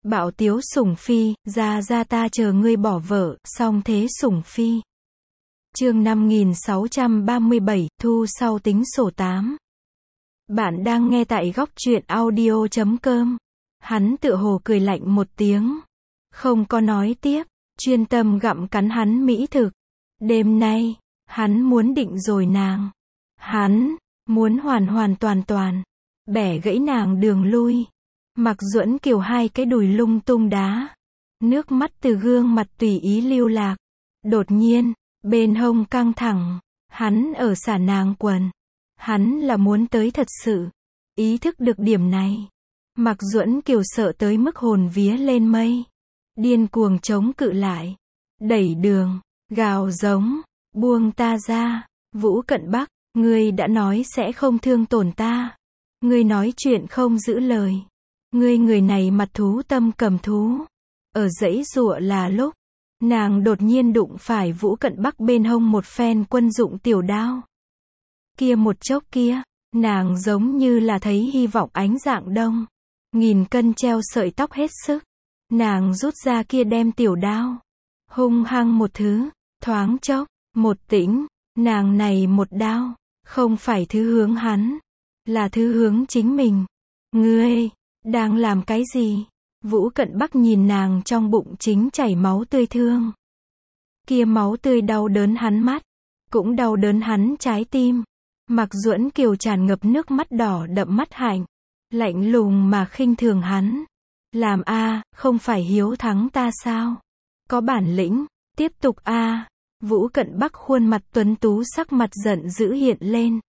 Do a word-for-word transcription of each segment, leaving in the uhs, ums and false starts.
Bạo tiếu sủng phi, ra ra ta chờ ngươi bỏ vợ, song thế sủng phi. Chương năm nghìn sáu trăm ba mươi bảy, thu sau tính sổ tám. Bạn đang nghe tại góc truyện audio chấm com. Hắn tựa hồ cười lạnh một tiếng. Không có nói tiếp, chuyên tâm gặm cắn hắn mỹ thực. Đêm nay, hắn muốn định rồi nàng. Hắn, muốn hoàn hoàn toàn toàn, bẻ gãy nàng đường lui. Mạc Duẫn Kiều hai cái đùi lung tung đá. Nước mắt từ gương mặt tùy ý lưu lạc. Đột nhiên, bên hông căng thẳng. Hắn ở xả nàng quần. Hắn là muốn tới thật sự. Ý thức được điểm này. Mạc Duẫn Kiều sợ tới mức hồn vía lên mây. Điên cuồng chống cự lại. Đẩy đường, gào giống, buông ta ra. Vũ Cận Bắc, ngươi đã nói sẽ không thương tổn ta. Ngươi nói chuyện không giữ lời. Ngươi người này mặt thú tâm cầm thú. Ở dãy giụa là lúc, nàng đột nhiên đụng phải Vũ Cận Bắc bên hông một phen quân dụng tiểu đao. Kia một chốc kia, nàng giống như là thấy hy vọng ánh dạng đông. Nghìn cân treo sợi tóc hết sức. Nàng rút ra kia đem tiểu đao. Hung hăng một thứ, thoáng chốc, một tĩnh, nàng này một đao, không phải thứ hướng hắn, là thứ hướng chính mình. Ngươi, đang làm cái gì? Vũ Cận Bắc nhìn nàng trong bụng chính chảy máu tươi thương. Kia máu tươi đau đớn hắn mắt, cũng đau đớn hắn trái tim. Mạc Duẫn Kiều tràn ngập nước mắt đỏ đậm mắt hạnh, lạnh lùng mà khinh thường hắn. Làm a, không phải hiếu thắng ta sao? Có bản lĩnh, tiếp tục a. Vũ Cận Bắc khuôn mặt tuấn tú sắc mặt giận dữ hiện lên.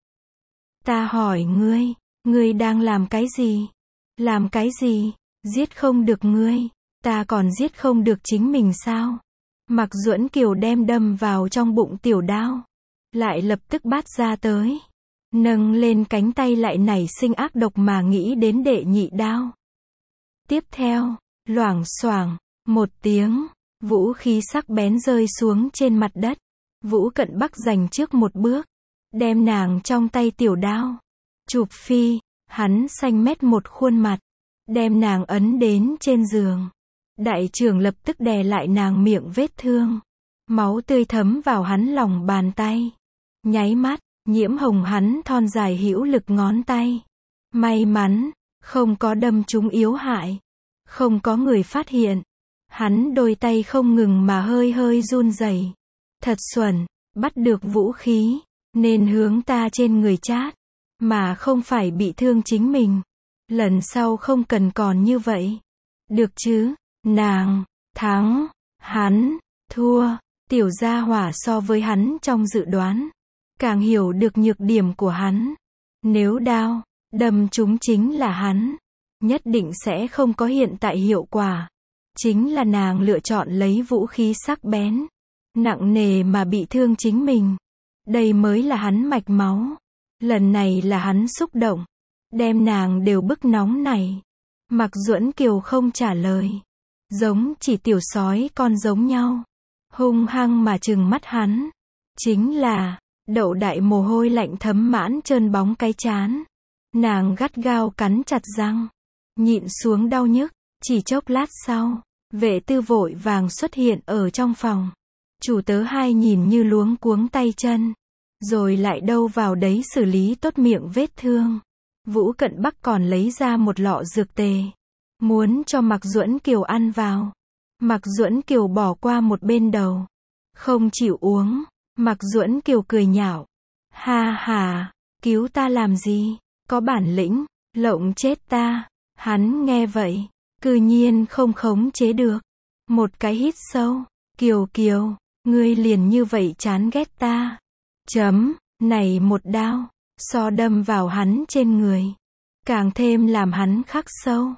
Ta hỏi ngươi, ngươi đang làm cái gì? Làm cái gì? Giết không được ngươi, ta còn giết không được chính mình sao? Mạc Duẫn Kiều đem đâm vào trong bụng tiểu đao, lại lập tức bắt ra tới, nâng lên cánh tay lại nảy sinh ác độc mà nghĩ đến đệ nhị đao. Tiếp theo, loảng xoảng, một tiếng, vũ khí sắc bén rơi xuống trên mặt đất. Vũ Cận Bắc giành trước một bước, đem nàng trong tay tiểu đao chụp phi. Hắn xanh mét một khuôn mặt, đem nàng ấn đến trên giường. Đại trưởng lập tức đè lại nàng miệng vết thương. Máu tươi thấm vào hắn lòng bàn tay. Nháy mắt, nhiễm hồng hắn thon dài hữu lực ngón tay. May mắn, không có đâm trúng yếu hại. Không có người phát hiện. Hắn đôi tay không ngừng mà hơi hơi run rẩy. Thật xuẩn, bắt được vũ khí, nên hướng ta trên người chát. Mà không phải bị thương chính mình. Lần sau không cần còn như vậy. Được chứ, nàng, thắng, hắn, thua. Tiểu gia hỏa so với hắn trong dự đoán, càng hiểu được nhược điểm của hắn. Nếu đao, đâm chúng chính là hắn, nhất định sẽ không có hiện tại hiệu quả. Chính là nàng lựa chọn lấy vũ khí sắc bén, nặng nề mà bị thương chính mình. Đây mới là hắn mạch máu. Lần này là hắn xúc động, đem nàng đều bức nóng này. Mạc Duẫn Kiều không trả lời, giống chỉ tiểu sói con giống nhau, hung hăng mà trừng mắt hắn. Chính là, đậu đại mồ hôi lạnh thấm mãn trơn bóng cái trán. Nàng gắt gao cắn chặt răng, nhịn xuống đau nhức. Chỉ chốc lát sau, vệ tư vội vàng xuất hiện ở trong phòng. Chủ tớ hai nhìn như luống cuống tay chân, rồi lại đâu vào đấy xử lý tốt miệng vết thương. Vũ Cận Bắc còn lấy ra một lọ dược tề, muốn cho Mạc Duẫn Kiều ăn vào. Mạc Duẫn Kiều bỏ qua một bên đầu, không chịu uống. Mạc Duẫn Kiều cười nhạo, ha ha, cứu ta làm gì? Có bản lĩnh, lộng chết ta. Hắn nghe vậy, cư nhiên không khống chế được, một cái hít sâu. Kiều Kiều, ngươi liền như vậy chán ghét ta? Chấm, này một đao, so đâm vào hắn trên người, càng thêm làm hắn khắc sâu.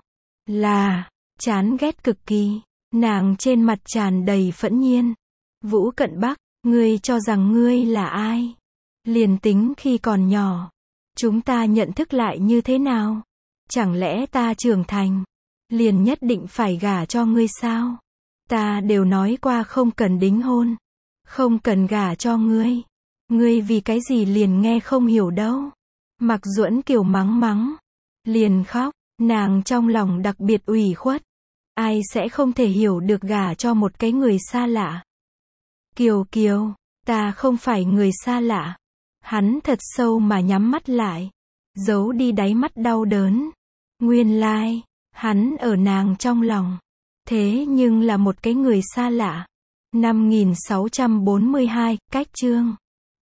Là, chán ghét cực kỳ. Nàng trên mặt tràn đầy phẫn nhiên. Vũ Cận Bắc, ngươi cho rằng ngươi là ai? Liền tính khi còn nhỏ, chúng ta nhận thức lại như thế nào? Chẳng lẽ ta trưởng thành, liền nhất định phải gả cho ngươi sao? Ta đều nói qua không cần đính hôn, không cần gả cho ngươi. Ngươi vì cái gì liền nghe không hiểu đâu. Mạc Duẫn Kiều mắng mắng, liền khóc. Nàng trong lòng đặc biệt ủy khuất. Ai sẽ không thể hiểu được gả cho một cái người xa lạ. Kiều Kiều, ta không phải người xa lạ. Hắn thật sâu mà nhắm mắt lại. Giấu đi đáy mắt đau đớn. Nguyên lai, hắn ở nàng trong lòng. Thế nhưng là một cái người xa lạ. năm nghìn sáu trăm bốn mươi hai, cách chương